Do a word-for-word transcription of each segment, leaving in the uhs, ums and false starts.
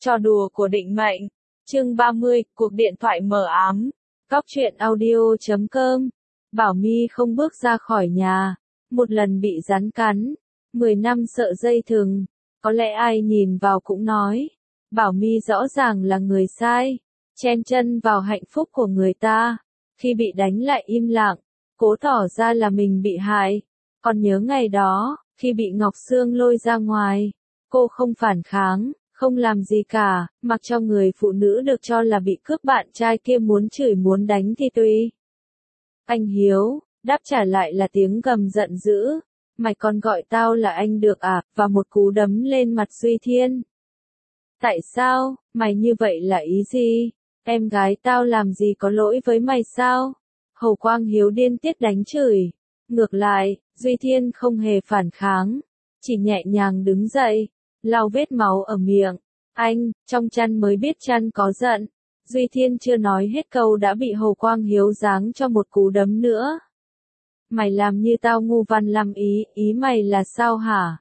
Trò đùa của định mệnh. Chương ba mươi, cuộc điện thoại mờ ám. Góc truyện audio chấm com. Bảo My không bước ra khỏi nhà. Một lần bị rắn cắn. Mười năm sợ dây thừng. Có lẽ ai nhìn vào cũng nói. Bảo My rõ ràng là người sai. Chen chân vào hạnh phúc của người ta. Khi bị đánh lại im lặng. Cố tỏ ra là mình bị hại. Còn nhớ ngày đó, khi bị Ngọc Sương lôi ra ngoài. Cô không phản kháng. Không làm gì cả, mặc cho người phụ nữ được cho là bị cướp bạn trai kia muốn chửi muốn đánh thì tùy. Anh Hiếu, đáp trả lại là tiếng gầm giận dữ. Mày còn gọi tao là anh được à, và một cú đấm lên mặt Duy Thiên. Tại sao, mày như vậy là ý gì? Em gái tao làm gì có lỗi với mày sao? Hầu Quang Hiếu điên tiết đánh chửi. Ngược lại, Duy Thiên không hề phản kháng, chỉ nhẹ nhàng đứng dậy. Lau vết máu ở miệng. Anh, trong chăn mới biết chăn có giận. Duy Thiên chưa nói hết câu đã bị Hồ Quang Hiếu giáng cho một cú đấm nữa. Mày làm như tao ngu văn làm ý, ý mày là sao hả?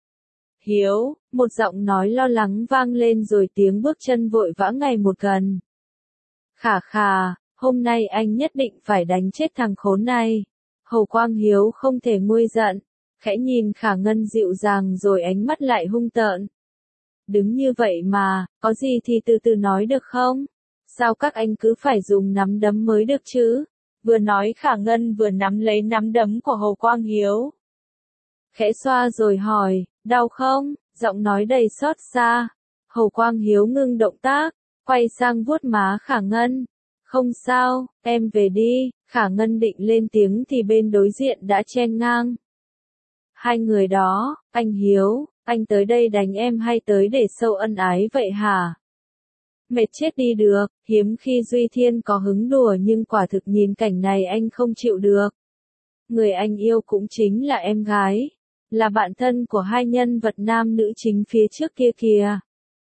Hiếu, một giọng nói lo lắng vang lên rồi tiếng bước chân vội vã ngày một gần. Khả khà, hôm nay anh nhất định phải đánh chết thằng khốn này. Hồ Quang Hiếu không thể nguôi giận. Khẽ nhìn Khả Ngân dịu dàng rồi ánh mắt lại hung tợn. Đứng như vậy mà, có gì thì từ từ nói được không? Sao các anh cứ phải dùng nắm đấm mới được chứ? Vừa nói Khả Ngân vừa nắm lấy nắm đấm của Hồ Quang Hiếu. Khẽ xoa rồi hỏi, đau không? Giọng nói đầy xót xa. Hồ Quang Hiếu ngưng động tác, quay sang vuốt má Khả Ngân. Không sao, em về đi. Khả Ngân định lên tiếng thì bên đối diện đã chen ngang. Hai người đó, anh Hiếu, anh tới đây đánh em hay tới để sâu ân ái vậy hả? Mệt chết đi được, hiếm khi Duy Thiên có hứng đùa nhưng quả thực nhìn cảnh này anh không chịu được. Người anh yêu cũng chính là em gái, là bạn thân của hai nhân vật nam nữ chính phía trước kia kìa.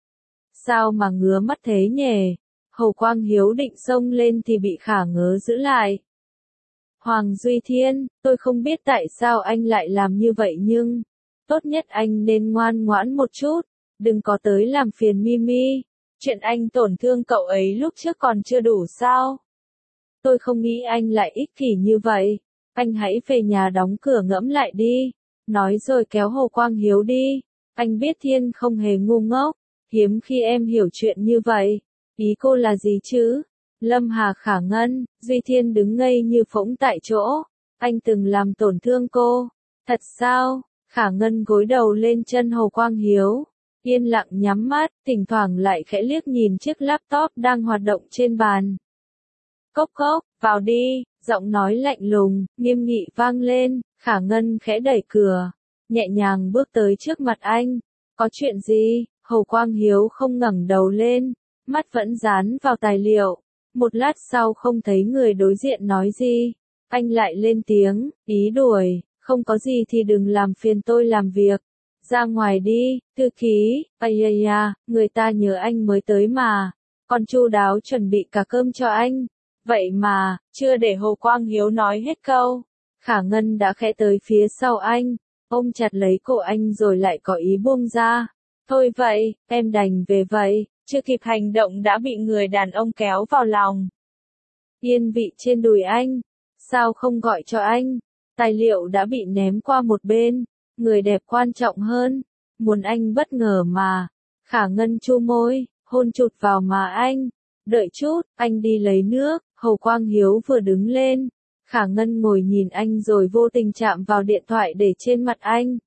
Sao mà ngứa mắt thế nhỉ? Hồ Quang Hiếu định xông lên thì bị Khả Ngớ giữ lại. Hoàng Duy Thiên, tôi không biết tại sao anh lại làm như vậy nhưng, tốt nhất anh nên ngoan ngoãn một chút, đừng có tới làm phiền Mimi. Chuyện anh tổn thương cậu ấy lúc trước còn chưa đủ sao? Tôi không nghĩ anh lại ích kỷ như vậy. Anh hãy về nhà đóng cửa ngẫm lại đi. Nói rồi kéo Hồ Quang Hiếu đi. Anh biết Thiên không hề ngu ngốc. Hiếm khi em hiểu chuyện như vậy. Ý cô là gì chứ? Lâm Hà Khả Ngân, Duy Thiên đứng ngây như phỗng tại chỗ. Anh từng làm tổn thương cô. Thật sao? Khả Ngân gối đầu lên chân Hồ Quang Hiếu. Yên lặng nhắm mắt, thỉnh thoảng lại khẽ liếc nhìn chiếc laptop đang hoạt động trên bàn. Cốc cốc, vào đi, giọng nói lạnh lùng, nghiêm nghị vang lên. Khả Ngân khẽ đẩy cửa, nhẹ nhàng bước tới trước mặt anh. Có chuyện gì? Hồ Quang Hiếu không ngẩng đầu lên, mắt vẫn dán vào tài liệu. Một lát sau không thấy người đối diện nói gì, anh lại lên tiếng, ý đuổi, không có gì thì đừng làm phiền tôi làm việc. Ra ngoài đi, thư ký, ây ây à, người ta nhớ anh mới tới mà, còn chu đáo chuẩn bị cả cơm cho anh. Vậy mà, chưa để Hồ Quang Hiếu nói hết câu, Khả Ngân đã khẽ tới phía sau anh, ôm chặt lấy cổ anh rồi lại có ý buông ra. Thôi vậy, em đành về vậy. Chưa kịp hành động đã bị người đàn ông kéo vào lòng. Yên vị trên đùi anh. Sao không gọi cho anh? Tài liệu đã bị ném qua một bên. Người đẹp quan trọng hơn. Muốn anh bất ngờ mà. Khả Ngân chu môi, hôn chụt vào má anh. Đợi chút, anh đi lấy nước. Hồ Quang Hiếu vừa đứng lên. Khả Ngân ngồi nhìn anh rồi vô tình chạm vào điện thoại để trên mặt anh.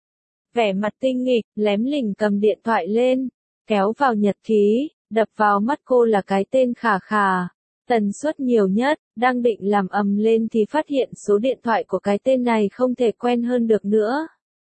Vẻ mặt tinh nghịch, lém lỉnh cầm điện thoại lên. Kéo vào nhật ký, đập vào mắt cô là cái tên Khả Khà. Tần suất nhiều nhất, đang định làm ầm lên thì phát hiện số điện thoại của cái tên này không thể quen hơn được nữa.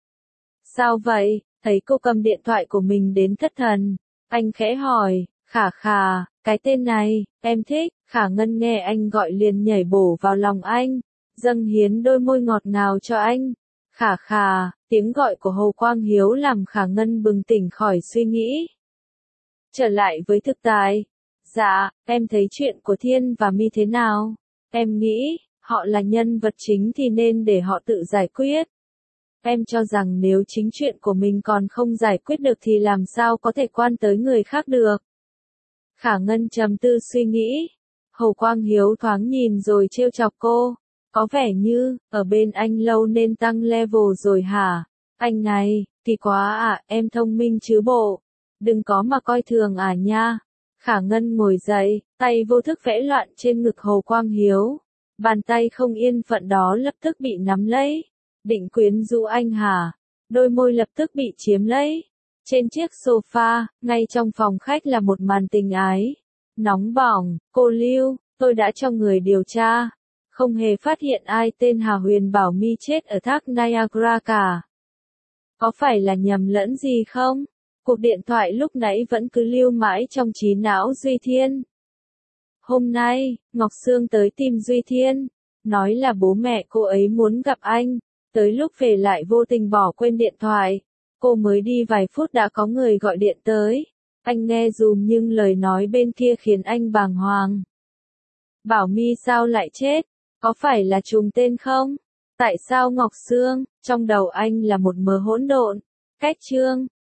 Sao vậy? Thấy cô cầm điện thoại của mình đến thất thần. Anh khẽ hỏi, Khả Khà, cái tên này, em thích. Khả Ngân nghe anh gọi liền nhảy bổ vào lòng anh, dâng hiến đôi môi ngọt ngào cho anh. Khả Khà, tiếng gọi của Hồ Quang Hiếu làm Khả Ngân bừng tỉnh khỏi suy nghĩ. Trở lại với thực tại. Dạ, em thấy chuyện của Thiên và My thế nào? Em nghĩ, họ là nhân vật chính thì nên để họ tự giải quyết. Em cho rằng nếu chính chuyện của mình còn không giải quyết được thì làm sao có thể quan tới người khác được. Khả Ngân trầm tư suy nghĩ. Hồ Quang Hiếu thoáng nhìn rồi trêu chọc cô. Có vẻ như, ở bên anh lâu nên tăng level rồi hả? Anh này, thì quá à, em thông minh chứ bộ. Đừng có mà coi thường à nha. Khả Ngân ngồi dậy, tay vô thức vẽ loạn trên ngực Hồ Quang Hiếu. Bàn tay không yên phận đó lập tức bị nắm lấy. Định quyến rũ anh hả? Đôi môi lập tức bị chiếm lấy. Trên chiếc sofa, ngay trong phòng khách là một màn tình ái. Nóng bỏng, cô Lưu, tôi đã cho người điều tra. Không hề phát hiện ai tên Hà Huyền Bảo My chết ở thác Niagara cả. Có phải là nhầm lẫn gì không? Cuộc điện thoại lúc nãy vẫn cứ lưu mãi trong trí não Duy Thiên. Hôm nay, Ngọc Sương tới tìm Duy Thiên. Nói là bố mẹ cô ấy muốn gặp anh. Tới lúc về lại vô tình bỏ quên điện thoại. Cô mới đi vài phút đã có người gọi điện tới. Anh nghe dùm nhưng lời nói bên kia khiến anh bàng hoàng. Bảo My sao lại chết? Có phải là trùng tên không? Tại sao Ngọc Sương? Trong đầu anh là một mớ hỗn độn. Cách chương